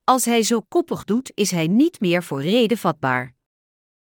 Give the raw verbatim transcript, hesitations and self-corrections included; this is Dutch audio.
Als hij zo koppig doet, is hij niet meer voor rede vatbaar.